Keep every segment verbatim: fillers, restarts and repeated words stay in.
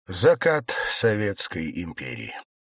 Закат Советской империи.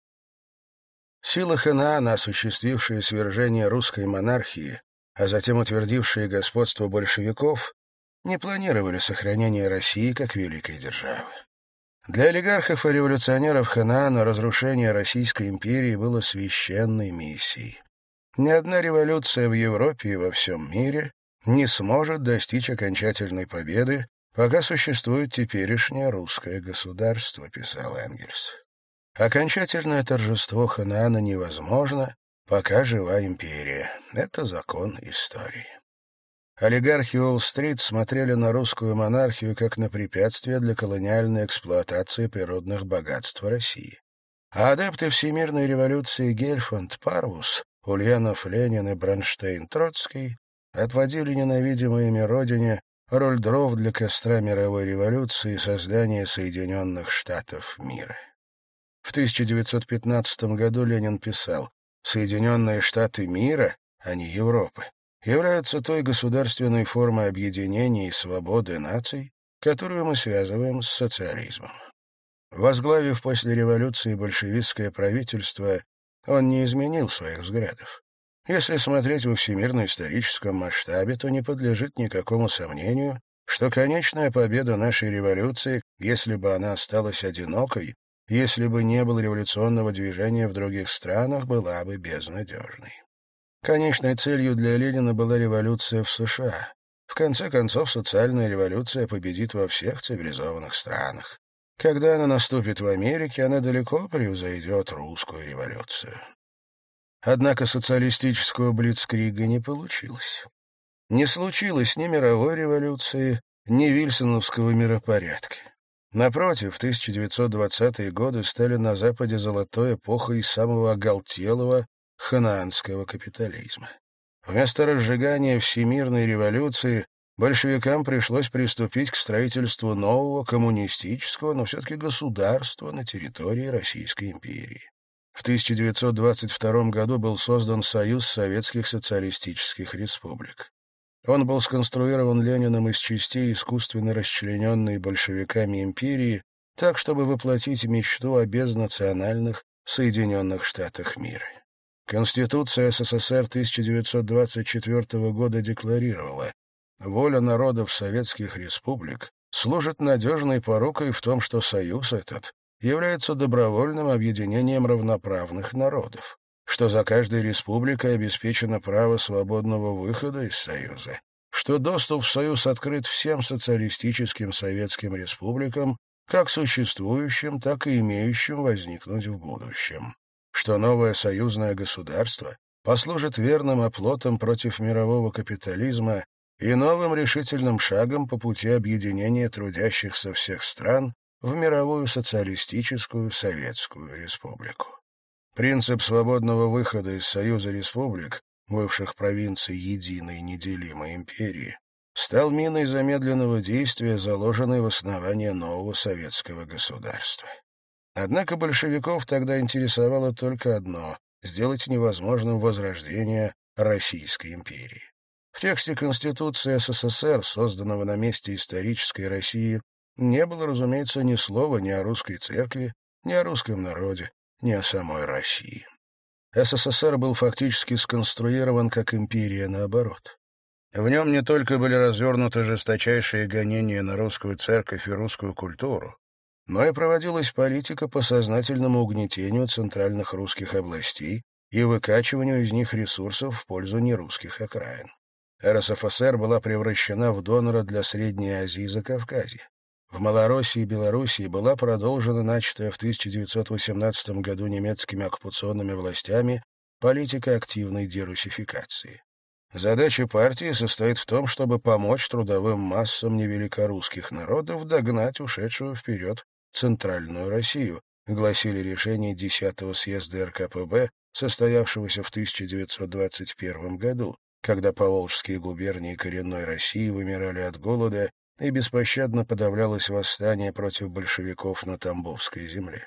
Силы Ханаана, осуществившие свержение русской монархии, а затем утвердившие господство большевиков, не планировали сохранение России как великой державы. Для олигархов и революционеров Ханаана разрушение Российской империи было священной миссией. Ни одна революция в Европе и во всем мире не сможет достичь окончательной победы, пока существует теперешнее русское государство, писал Энгельс. Окончательное торжество Ханаана невозможно, пока жива империя. Это закон истории. Олигархи Уолл-стрит смотрели на русскую монархию как на препятствие для колониальной эксплуатации природных богатств России. А адепты всемирной революции Гельфанд, Парвус, Ульянов, Ленин и Бронштейн-Троцкий отводили ненавидимой ими родине роль дров для костра мировой революции и создания Соединенных Штатов мира. В тысяча девятьсот пятнадцатом году Ленин писал: «Соединенные Штаты мира, а не Европы, являются той государственной формой объединения и свободы наций, которую мы связываем с социализмом». Возглавив после революции большевистское правительство, он не изменил своих взглядов. Если смотреть во всемирно-историческом масштабе, то не подлежит никакому сомнению, что конечная победа нашей революции, если бы она осталась одинокой, если бы не было революционного движения в других странах, была бы безнадежной. Конечной целью для Ленина была революция в США. В конце концов, социальная революция победит во всех цивилизованных странах. Когда она наступит в Америке, она далеко превзойдет русскую революцию. Однако социалистического блицкрига не получилось. Не случилось ни мировой революции, ни вильсоновского миропорядка. Напротив, тысяча девятьсот двадцатые годы стали на Западе золотой эпохой самого оголтелого ханаанского капитализма. Вместо разжигания всемирной революции большевикам пришлось приступить к строительству нового коммунистического, но все-таки государства на территории Российской империи. В тысяча девятьсот двадцать втором году был создан Союз Советских Социалистических Республик. Он был сконструирован Лениным из частей искусственно расчлененной большевиками империи, так, чтобы воплотить мечту о безнациональных Соединенных Штатах мира. Конституция СССР тысяча девятьсот двадцать четвертого года декларировала: воля народов советских республик служит надежной порукой в том, что союз этот является добровольным объединением равноправных народов, что за каждой республикой обеспечено право свободного выхода из Союза, что доступ в Союз открыт всем социалистическим советским республикам, как существующим, так и имеющим возникнуть в будущем, что новое союзное государство послужит верным оплотом против мирового капитализма и новым решительным шагом по пути объединения трудящихся всех стран в мировую социалистическую советскую республику. Принцип свободного выхода из Союза республик, бывших провинций единой неделимой империи, стал миной замедленного действия, заложенной в основание нового советского государства. Однако большевиков тогда интересовало только одно — сделать невозможным возрождение Российской империи. В тексте Конституции СССР, созданного на месте исторической России, не было, разумеется, ни слова ни о русской церкви, ни о русском народе, ни о самой России. СССР был фактически сконструирован как империя наоборот. В нем не только были развернуты жесточайшие гонения на русскую церковь и русскую культуру, но и проводилась политика по сознательному угнетению центральных русских областей и выкачиванию из них ресурсов в пользу нерусских окраин. РСФСР была превращена в донора для Средней Азии и Закавказья. В Малороссии и Белоруссии была продолжена начатая в тысяча девятьсот восемнадцатом году немецкими оккупационными властями политика активной дерусификации. Задача партии состоит в том, чтобы помочь трудовым массам невеликорусских народов догнать ушедшую вперед Центральную Россию, гласили решения десятого съезда РКПБ, состоявшегося в тысяча девятьсот двадцать первом году, когда поволжские губернии коренной России вымирали от голода и беспощадно подавлялось восстание против большевиков на Тамбовской земле.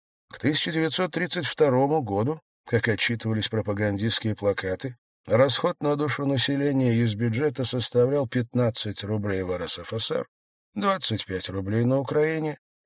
К тысяча девятьсот тридцать второму году, как отчитывались пропагандистские плакаты, расход на душу населения из бюджета составлял пятнадцать рублей в РСФСР, двадцать пять рублей на Украине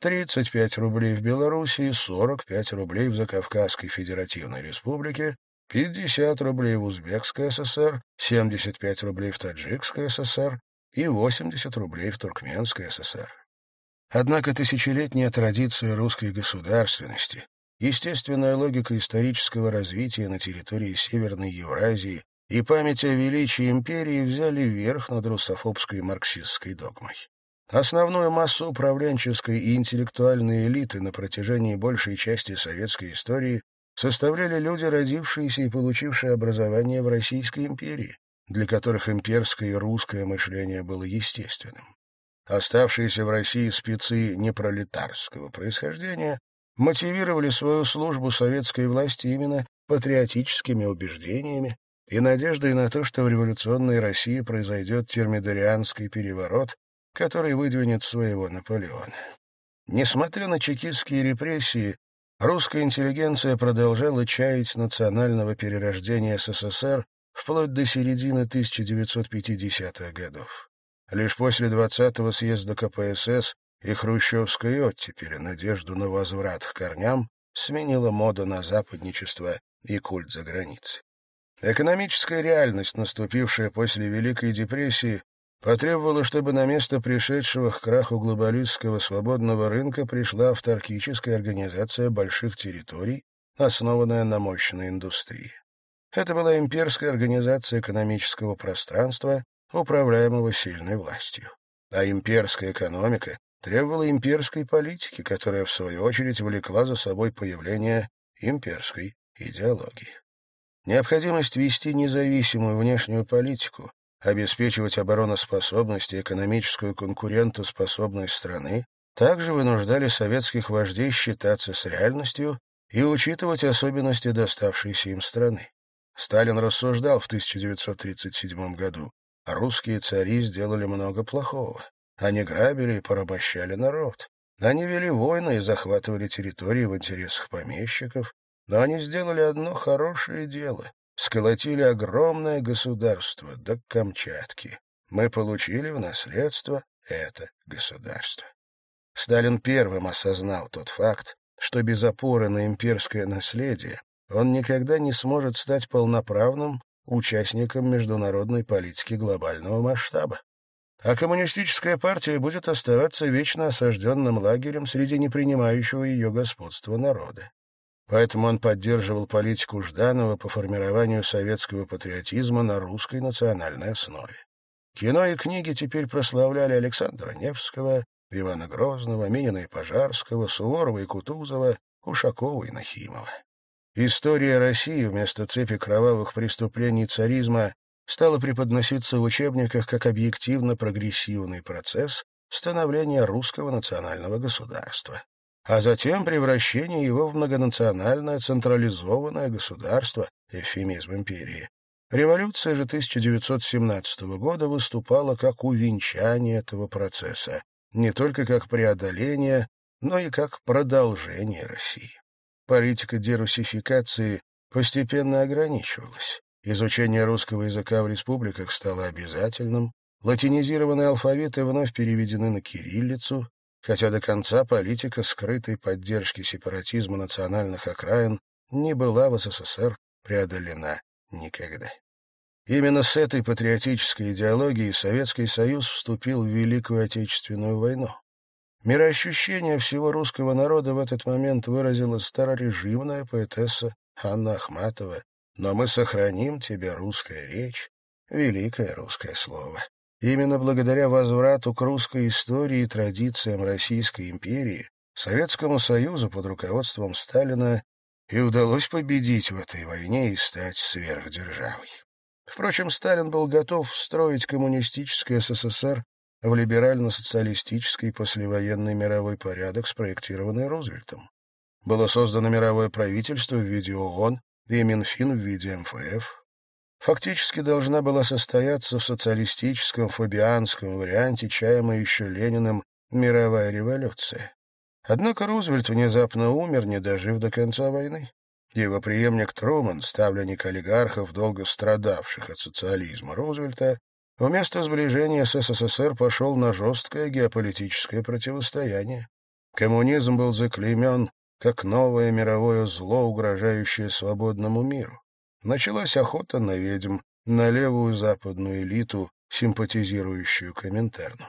тридцать пять рублей в Белоруссии, сорок пять рублей в Закавказской Федеративной Республике, пятьдесят рублей в Узбекской ССР, семьдесят пять рублей в Таджикской ССР и восемьдесят рублей в Туркменской ССР. Однако тысячелетняя традиция русской государственности, естественная логика исторического развития на территории Северной Евразии и память о величии империи взяли верх над русофобской марксистской догмой. Основную массу управленческой и интеллектуальной элиты на протяжении большей части советской истории составляли люди, родившиеся и получившие образование в Российской империи, для которых имперское и русское мышление было естественным. Оставшиеся в России спецы непролетарского происхождения мотивировали свою службу советской власти именно патриотическими убеждениями и надеждой на то, что в революционной России произойдет термидорианский переворот, который выдвинет своего Наполеона. Несмотря на чекистские репрессии, русская интеллигенция продолжала чаять национального перерождения СССР вплоть до середины тысяча девятьсот пятидесятых годов. Лишь после двадцатого съезда ка пэ эс эс и хрущевской оттепели надежду на возврат к корням сменила мода на западничество и культ за границей. Экономическая реальность, наступившая после Великой депрессии, потребовала, чтобы на место пришедшего к краху глобалистского свободного рынка пришла авторкическая организация больших территорий, основанная на мощной индустрии. Это была имперская организация экономического пространства, управляемого сильной властью. А имперская экономика требовала имперской политики, которая, в свою очередь, влекла за собой появление имперской идеологии. Необходимость вести независимую внешнюю политику, обеспечивать обороноспособность и экономическую конкурентоспособность страны также вынуждали советских вождей считаться с реальностью и учитывать особенности доставшейся им страны. Сталин рассуждал в тысяча девятьсот тридцать седьмом году: русские цари сделали много плохого. Они грабили и порабощали народ. Они вели войны и захватывали территории в интересах помещиков, но они сделали одно хорошее дело — сколотили огромное государство до Камчатки. Мы получили в наследство это государство. Сталин первым осознал тот факт, что без опоры на имперское наследие он никогда не сможет стать полноправным участником международной политики глобального масштаба. А коммунистическая партия будет оставаться вечно осажденным лагерем среди непринимающего ее господства народа. Поэтому он поддерживал политику Жданова по формированию советского патриотизма на русской национальной основе. Кино и книги теперь прославляли Александра Невского, Ивана Грозного, Минина и Пожарского, Суворова и Кутузова, Ушакова и Нахимова. История России вместо цепи кровавых преступлений царизма стала преподноситься в учебниках как объективно-прогрессивный процесс становления русского национального государства, а затем превращение его в многонациональное централизованное государство, эвфемизм империи. Революция же тысяча девятьсот семнадцатого года выступала как увенчание этого процесса, не только как преодоление, но и как продолжение России. Политика дерусификации постепенно ограничивалась. Изучение русского языка в республиках стало обязательным, латинизированные алфавиты вновь переведены на кириллицу, хотя до конца политика скрытой поддержки сепаратизма национальных окраин не была в СССР преодолена никогда. Именно с этой патриотической идеологией Советский Союз вступил в Великую Отечественную войну. Мироощущение всего русского народа в этот момент выразила старорежимная поэтесса Анна Ахматова: «Но мы сохраним тебе, русская речь, великое русское слово». Именно благодаря возврату к русской истории и традициям Российской империи Советскому Союзу под руководством Сталина и удалось победить в этой войне и стать сверхдержавой. Впрочем, Сталин был готов встроить коммунистический СССР в либерально-социалистический послевоенный мировой порядок, спроектированный Рузвельтом. Было создано мировое правительство в виде ООН и Минфин в виде эм эф эф. Фактически должна была состояться в социалистическом фабианском варианте, чаемой еще Лениным, мировая революция. Однако Рузвельт внезапно умер, не дожив до конца войны. Его преемник Трумэн, ставленник олигархов, долго страдавших от социализма Рузвельта, вместо сближения с СССР пошел на жесткое геополитическое противостояние. Коммунизм был заклеймен как новое мировое зло, угрожающее свободному миру. Началась охота на ведьм, на левую западную элиту, симпатизирующую Коминтерну.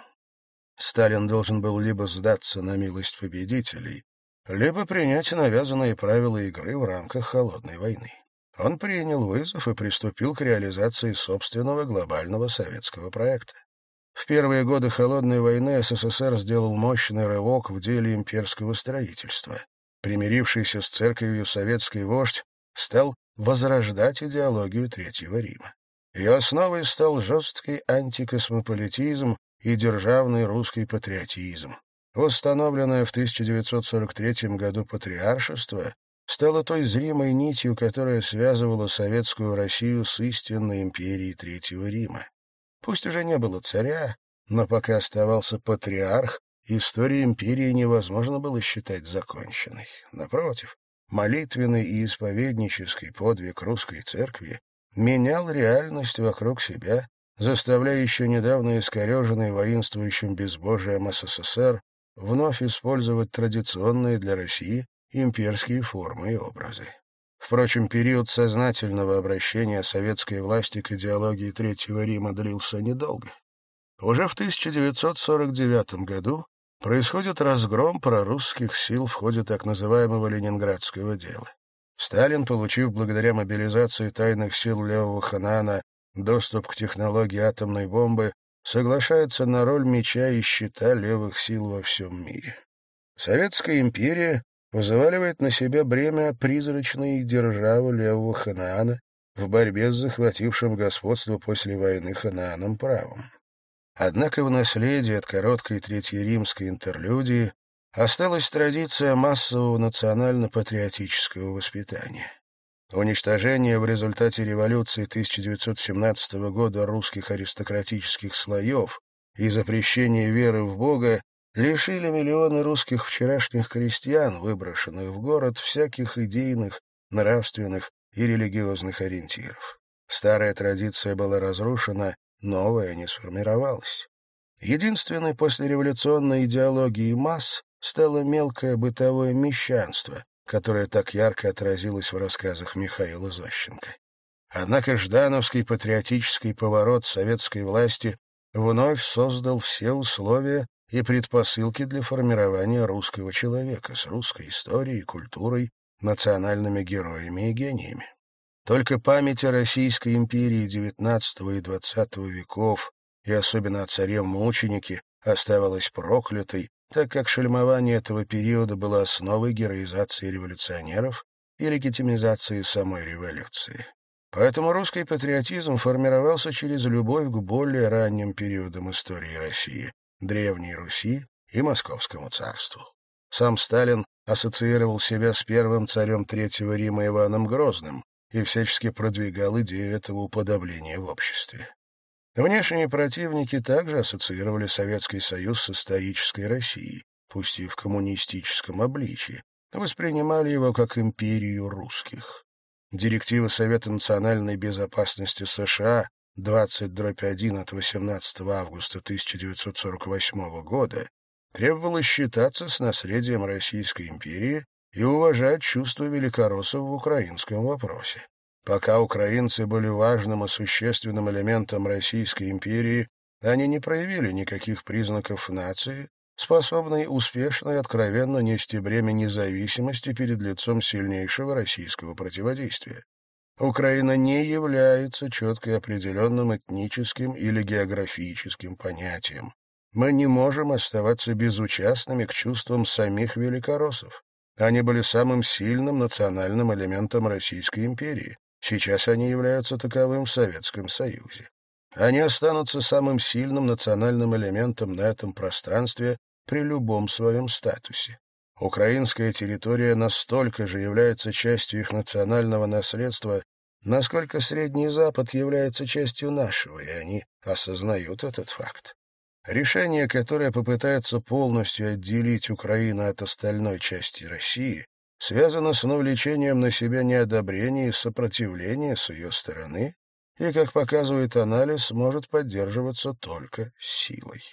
Сталин должен был либо сдаться на милость победителей, либо принять навязанные правила игры в рамках холодной войны. Он принял вызов и приступил к реализации собственного глобального советского проекта. В первые годы холодной войны СССР сделал мощный рывок в деле имперского строительства. Примирившийся с церковью советский вождь стал возрождать идеологию Третьего Рима. Ее основой стал жесткий антикосмополитизм и державный русский патриотизм. Восстановленное в тысяча девятьсот сорок третьем году патриаршество стало той зримой нитью, которая связывала советскую Россию с истинной империей Третьего Рима. Пусть уже не было царя, но пока оставался патриарх, историю империи невозможно было считать законченной. Напротив, молитвенный и исповеднический подвиг русской церкви менял реальность вокруг себя, заставляя еще недавно искореженный воинствующим безбожием СССР вновь использовать традиционные для России имперские формы и образы. Впрочем, период сознательного обращения советской власти к идеологии Третьего Рима длился недолго. Уже в тысяча девятьсот сорок девятом году происходит разгром прорусских сил в ходе так называемого Ленинградского дела. Сталин, получив благодаря мобилизации тайных сил левого Ханаана доступ к технологии атомной бомбы, соглашается на роль меча и щита левых сил во всем мире. Советская империя взваливает на себя бремя призрачной державы левого Ханаана в борьбе с захватившим господство после войны Ханааном правом. Однако в наследие от короткой третьеримской интерлюдии осталась традиция массового национально-патриотического воспитания. Уничтожение в результате революции тысяча девятьсот семнадцатого года русских аристократических слоев и запрещение веры в Бога лишили миллионы русских вчерашних крестьян, выброшенных в город, всяких идейных, нравственных и религиозных ориентиров. Старая традиция была разрушена, новая не сформировалась. Единственной послереволюционной идеологией масс стало мелкое бытовое мещанство, которое так ярко отразилось в рассказах Михаила Зощенко. Однако ждановский патриотический поворот советской власти вновь создал все условия и предпосылки для формирования русского человека с русской историей, культурой, национальными героями и гениями. Только память о Российской империи девятнадцатого и двадцатого веков, и особенно о царе-мученике, оставалась проклятой, так как шельмование этого периода было основой героизации революционеров и легитимизации самой революции. Поэтому русский патриотизм формировался через любовь к более ранним периодам истории России, Древней Руси и Московскому царству. Сам Сталин ассоциировал себя с первым царем Третьего Рима Иваном Грозным и всячески продвигал идею этого уподобления в обществе. Внешние противники также ассоциировали Советский Союз с исторической Россией, пусть и в коммунистическом обличии, воспринимали его как империю русских. Директива Совета национальной безопасности США двадцать дробь один от восемнадцатого августа тысяча девятьсот сорок восьмого года требовала считаться с наследием Российской империи и уважать чувства великороссов в украинском вопросе. Пока украинцы были важным и существенным элементом Российской империи, они не проявили никаких признаков нации, способной успешно и откровенно нести бремя независимости перед лицом сильнейшего российского противодействия. Украина не является четко определенным этническим или географическим понятием. Мы не можем оставаться безучастными к чувствам самих великороссов. Они были самым сильным национальным элементом Российской империи. Сейчас они являются таковым в Советском Союзе. Они останутся самым сильным национальным элементом на этом пространстве при любом своем статусе. Украинская территория настолько же является частью их национального наследства, насколько Средний Запад является частью нашего, и они осознают этот факт. Решение, которое попытается полностью отделить Украину от остальной части России, связано с навлечением на себя неодобрения и сопротивления с ее стороны и, как показывает анализ, может поддерживаться только силой.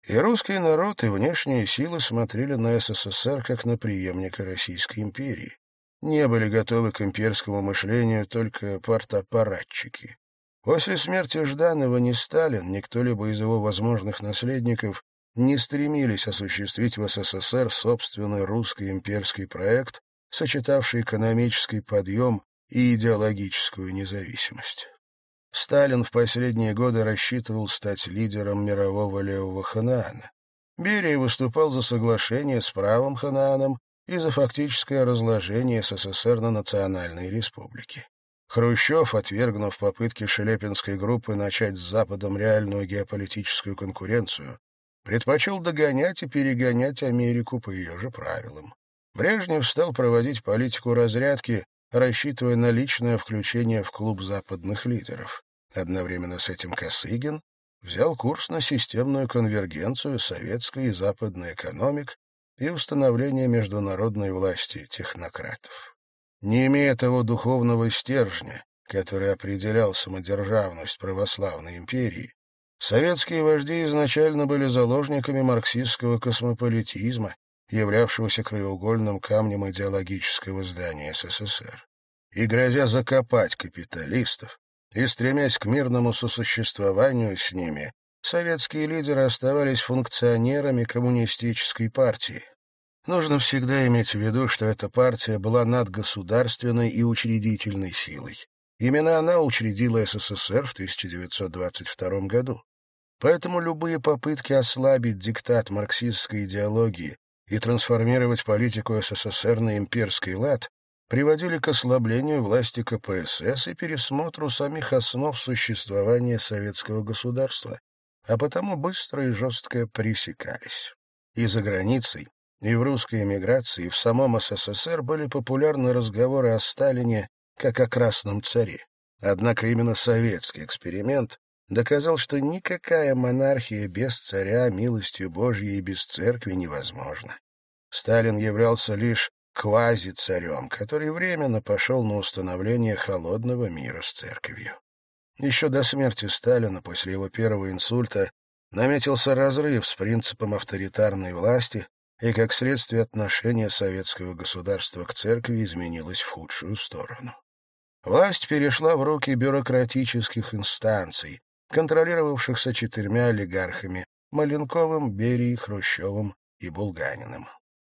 И русский народ, и внешние силы смотрели на СССР как на преемника Российской империи. Не были готовы к имперскому мышлению только партаппаратчики. После смерти Жданова ни Сталин, ни кто-либо из его возможных наследников не стремились осуществить в СССР собственный русский имперский проект, сочетавший экономический подъем и идеологическую независимость. Сталин в последние годы рассчитывал стать лидером мирового левого Ханаана. Берия выступал за соглашение с правым Ханааном и за фактическое разложение СССР на национальные республики. Хрущев, отвергнув попытки Шелепинской группы начать с Западом реальную геополитическую конкуренцию, предпочел догонять и перегонять Америку по ее же правилам. Брежнев стал проводить политику разрядки, рассчитывая на личное включение в клуб западных лидеров. Одновременно с этим Косыгин взял курс на системную конвергенцию советской и западной экономик и установление международной власти технократов. Не имея того духовного стержня, который определял самодержавность православной империи, советские вожди изначально были заложниками марксистского космополитизма, являвшегося краеугольным камнем идеологического здания СССР. И, грозя закопать капиталистов, и стремясь к мирному сосуществованию с ними, советские лидеры оставались функционерами коммунистической партии. Нужно всегда иметь в виду, что эта партия была надгосударственной и учредительной силой. Именно она учредила СССР в тысяча девятьсот двадцать втором году. Поэтому любые попытки ослабить диктат марксистской идеологии и трансформировать политику СССР на имперский лад приводили к ослаблению власти ка пэ эс эс и пересмотру самих основ существования советского государства, а потому быстро и жестко пресекались. И за границей, и в русской эмиграции, и в самом СССР были популярны разговоры о Сталине как о красном царе. Однако именно советский эксперимент доказал, что никакая монархия без царя, милостью Божьей и без церкви невозможна. Сталин являлся лишь квази-царем, который временно пошел на установление холодного мира с церковью. Еще до смерти Сталина, после его первого инсульта, наметился разрыв с принципом авторитарной власти, и, как следствие, отношение советского государства к церкви изменилось в худшую сторону. Власть перешла в руки бюрократических инстанций, контролировавшихся четырьмя олигархами — Маленковым, Берией, Хрущевым и Булганиным.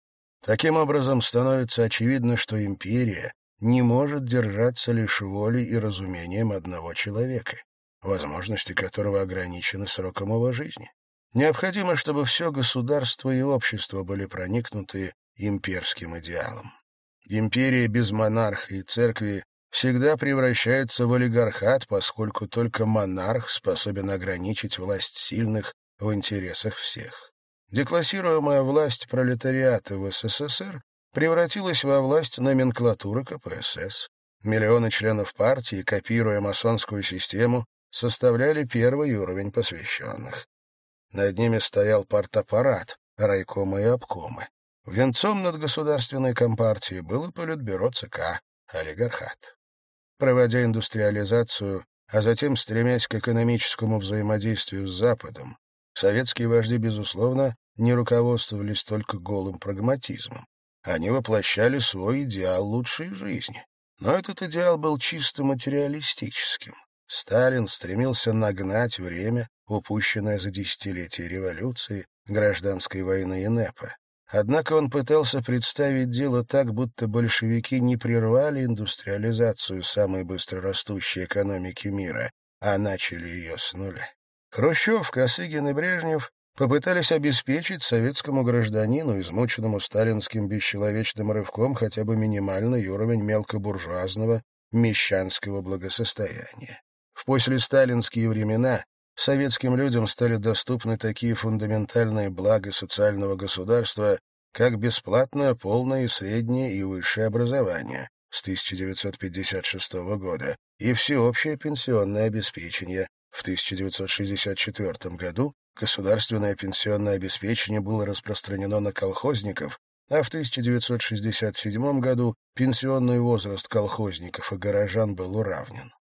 Таким образом, становится очевидно, что империя не может держаться лишь волей и разумением одного человека, возможности которого ограничены сроком его жизни. Необходимо, чтобы все государство и общество были проникнуты имперским идеалом. Империя без монарха и церкви всегда превращается в олигархат, поскольку только монарх способен ограничить власть сильных в интересах всех. Деклассируемая власть пролетариата в СССР превратилась во власть номенклатуры ка пэ эс эс. Миллионы членов партии, копируя масонскую систему, составляли первый уровень посвященных. Над ними стоял партаппарат, райкомы и обкомы. Венцом над государственной компартией было политбюро ЦК, олигархат. Проводя индустриализацию, а затем стремясь к экономическому взаимодействию с Западом, советские вожди, безусловно, не руководствовались только голым прагматизмом. Они воплощали свой идеал лучшей жизни. Но этот идеал был чисто материалистическим. Сталин стремился нагнать время, упущенное за десятилетия революции, гражданской войны и НЭПа. Однако он пытался представить дело так, будто большевики не прервали индустриализацию самой быстрорастущей экономики мира, а начали ее с нуля. Хрущев, Косыгин и Брежнев попытались обеспечить советскому гражданину, измученному сталинским бесчеловечным рывком, хотя бы минимальный уровень мелкобуржуазного мещанского благосостояния. В послесталинские времена советским людям стали доступны такие фундаментальные блага социального государства, как бесплатное полное и среднее и высшее образование с тысяча девятьсот пятьдесят шестого года и всеобщее пенсионное обеспечение. В тысяча девятьсот шестьдесят четвёртом году государственное пенсионное обеспечение было распространено на колхозников, а в тысяча девятьсот шестьдесят седьмом году пенсионный возраст колхозников и горожан был уравнен.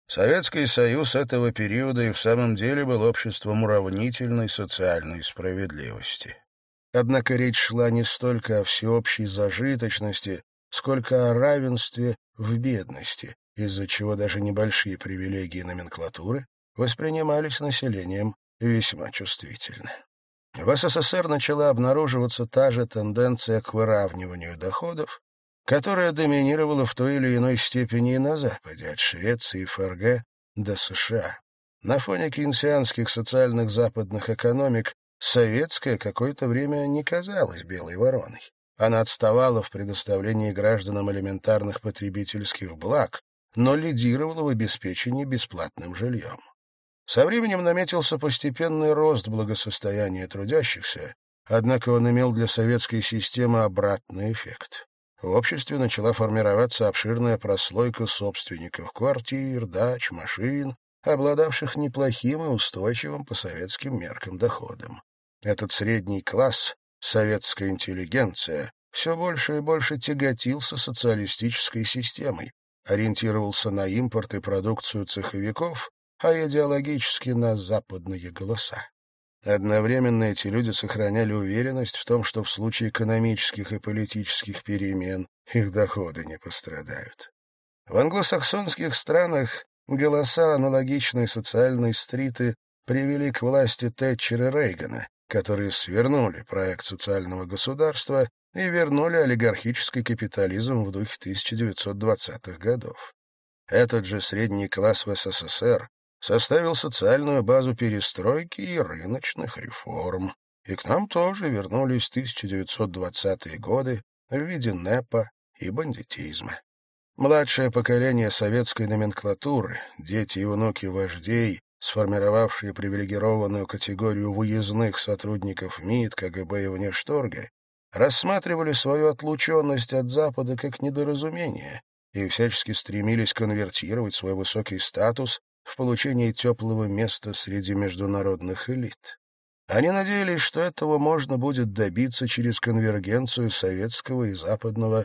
Советский Союз этого периода и в самом деле был обществом уравнительной социальной справедливости. Однако речь шла не столько о всеобщей зажиточности, сколько о равенстве в бедности, из-за чего даже небольшие привилегии номенклатуры воспринимались населением весьма чувствительно. В СССР начала обнаруживаться та же тенденция к выравниванию доходов, которая доминировала в той или иной степени и на Западе, от Швеции и ФРГ до США. На фоне кейнсианских социальных западных экономик советская какое-то время не казалась белой вороной. Она отставала в предоставлении гражданам элементарных потребительских благ, но лидировала в обеспечении бесплатным жильем. Со временем наметился постепенный рост благосостояния трудящихся, однако он имел для советской системы обратный эффект. В обществе начала формироваться обширная прослойка собственников квартир, дач, машин, обладавших неплохим и устойчивым по советским меркам доходом. Этот средний класс, советская интеллигенция, все больше и больше тяготился социалистической системой, ориентировался на импорт и продукцию цеховиков, а идеологически на западные голоса. Одновременно эти люди сохраняли уверенность в том, что в случае экономических и политических перемен их доходы не пострадают. В англосаксонских странах голоса аналогичной социальной стриты привели к власти Тэтчера и Рейгана, которые свернули проект социального государства и вернули олигархический капитализм в духе тысяча девятьсот двадцатых годов. Этот же средний класс в СССР составил социальную базу перестройки и рыночных реформ. И к нам тоже вернулись тысяча девятьсот двадцатые годы в виде НЭПа и бандитизма. Младшее поколение советской номенклатуры, дети и внуки вождей, сформировавшие привилегированную категорию выездных сотрудников МИД, КГБ и внешторга, рассматривали свою отлученность от Запада как недоразумение и всячески стремились конвертировать свой высокий статус в получении теплого места среди международных элит. Они надеялись, что этого можно будет добиться через конвергенцию советского и западного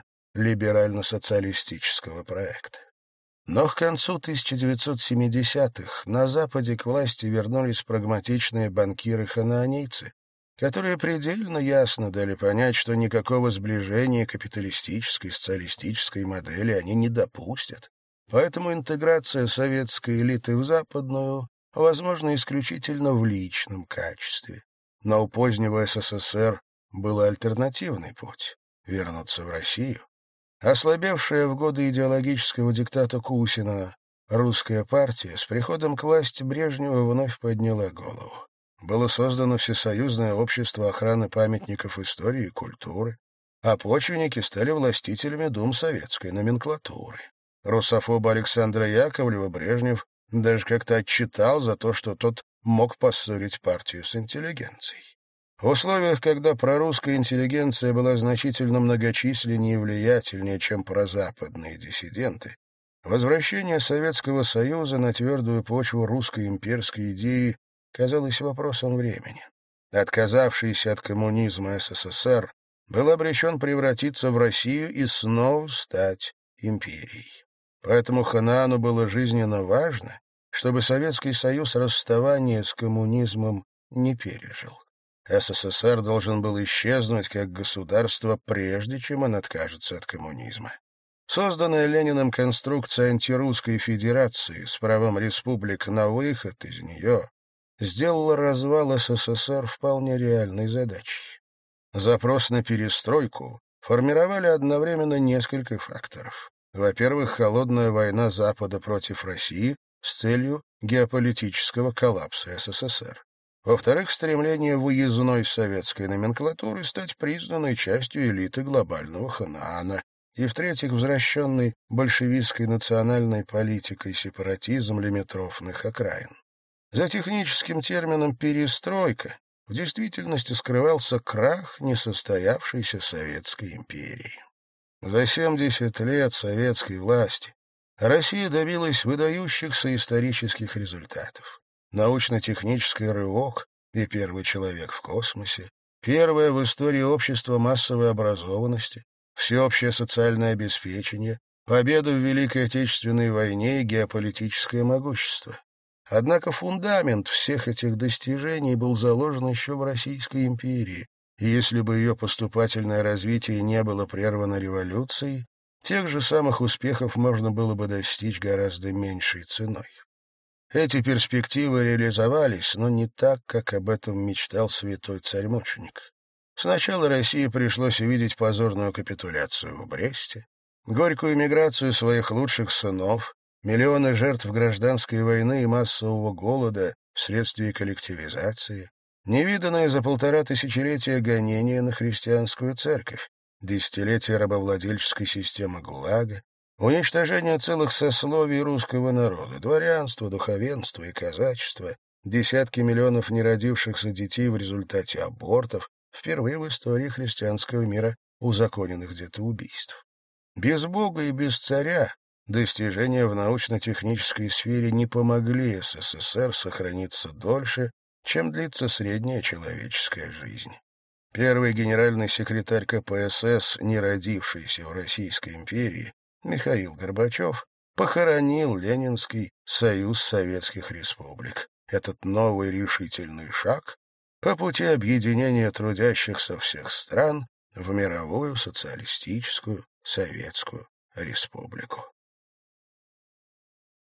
либерально-социалистического проекта. Но к концу тысяча девятьсот семидесятых на Западе к власти вернулись прагматичные банкиры-ханаанийцы, которые предельно ясно дали понять, что никакого сближения капиталистической и социалистической модели они не допустят. Поэтому интеграция советской элиты в западную возможна исключительно в личном качестве. Но у позднего СССР был альтернативный путь — вернуться в Россию. Ослабевшая в годы идеологического диктата Кусина русская партия с приходом к власти Брежнева вновь подняла голову. Было создано Всесоюзное общество охраны памятников истории и культуры, а почвенники стали властителями дум советской номенклатуры. Русофоба Александра Яковлева Брежнев даже как-то отчитал за то, что тот мог поссорить партию с интеллигенцией. В условиях, когда прорусская интеллигенция была значительно многочисленнее и влиятельнее, чем прозападные диссиденты, возвращение Советского Союза на твердую почву русской имперской идеи казалось вопросом времени. Отказавшийся от коммунизма СССР был обречен превратиться в Россию и снова стать империей. Поэтому Ханаану было жизненно важно, чтобы Советский Союз расставание с коммунизмом не пережил. СССР должен был исчезнуть как государство, прежде чем он откажется от коммунизма. Созданная Лениным конструкция антирусской федерации с правом республик на выход из нее сделала развал СССР вполне реальной задачей. Запрос на перестройку формировали одновременно несколько факторов. Во-первых, холодная война Запада против России с целью геополитического коллапса СССР. Во-вторых, стремление выездной советской номенклатуры стать признанной частью элиты глобального Ханаана. И, в-третьих, возвращенный большевистской национальной политикой сепаратизм лимитрофных окраин. За техническим термином «перестройка» в действительности скрывался крах несостоявшейся Советской империи. За семьдесят лет советской власти Россия добилась выдающихся исторических результатов. Научно-технический рывок и первый человек в космосе, первое в истории общества массовой образованности, всеобщее социальное обеспечение, победа в Великой Отечественной войне и геополитическое могущество. Однако фундамент всех этих достижений был заложен еще в Российской империи, и если бы ее поступательное развитие не было прервано революцией, тех же самых успехов можно было бы достичь гораздо меньшей ценой. Эти перспективы реализовались, но не так, как об этом мечтал святой царь-мученик. Сначала России пришлось увидеть позорную капитуляцию в Бресте, горькую миграцию своих лучших сынов, миллионы жертв гражданской войны и массового голода вследствие коллективизации, невиданные за полтора тысячелетия гонения на христианскую церковь, десятилетия рабовладельческой системы ГУЛАГа, уничтожение целых сословий русского народа, дворянства, духовенства и казачества, десятки миллионов неродившихся детей в результате абортов, впервые в истории христианского мира узаконенных детоубийств. Без Бога и без царя достижения в научно-технической сфере не помогли СССР сохраниться дольше, чем длится средняя человеческая жизнь. Первый генеральный секретарь ка пэ эс эс, не родившийся в Российской империи, Михаил Горбачев, похоронил Ленинский Союз Советских Республик. Этот новый решительный шаг по пути объединения трудящихся всех стран в мировую социалистическую Советскую Республику.